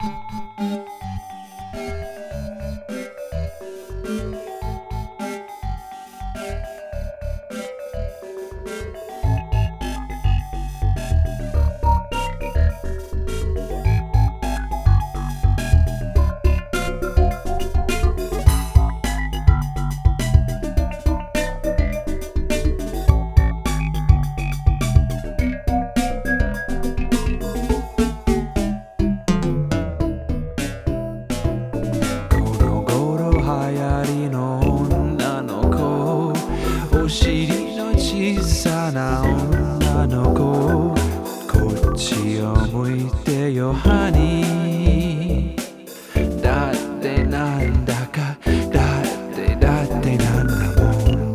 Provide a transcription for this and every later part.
お尻の小さな女の子、こっちを向いてよハニー。だってなんだか、だってなんだもん。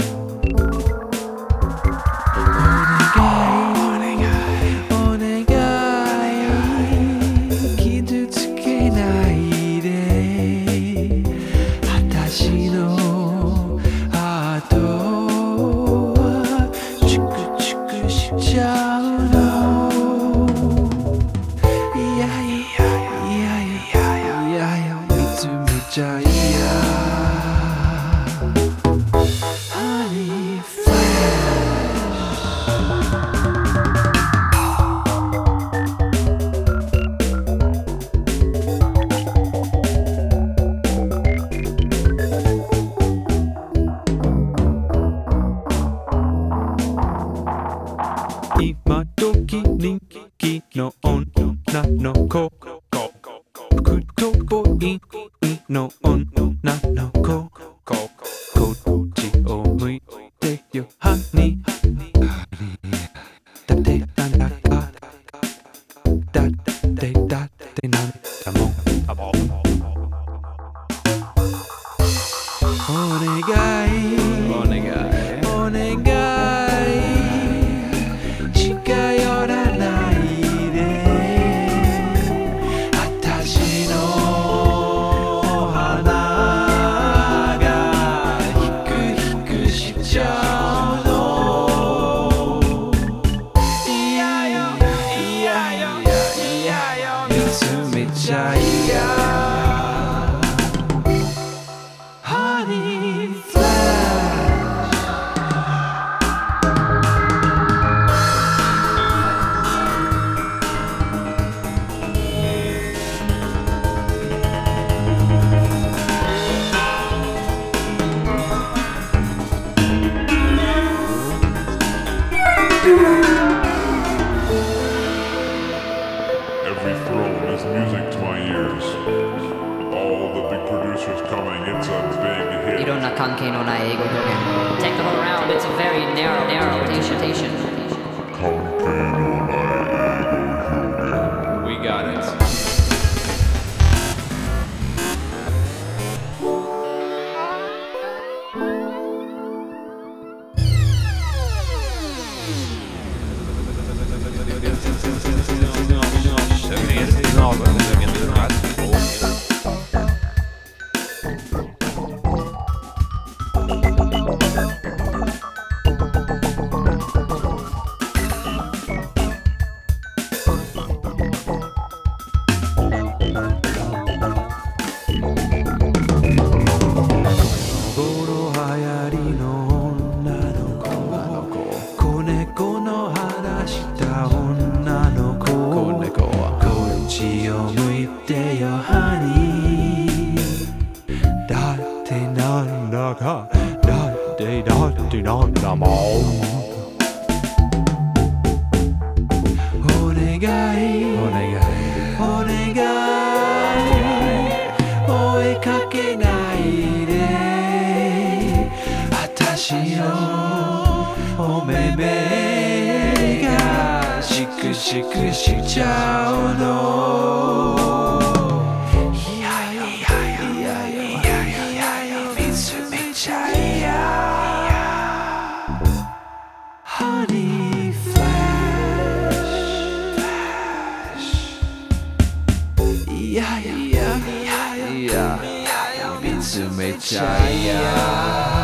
お願い傷つけないで、私のハートしちゃうの。いや見つめちゃいや。Honey今時人気の女の子、服とボインの女の子、こっちを向いてよハニー。だってなんだか、だってなんだもん。お願い近寄らないで、私の鼻がヒクしちゃうの。いやよ見つめちゃいや。Honey Every throne is music to my ears. All the big producers coming, it's a big hit. いろんな関係のない英語表現。Take the whole round, it's a very narrow rotation. We got it. なんだもん。お願い追いかけないで、私のお目目がシクシクしちゃうの。いや見つめちゃいや。Honey Flash いや見つめちゃいや。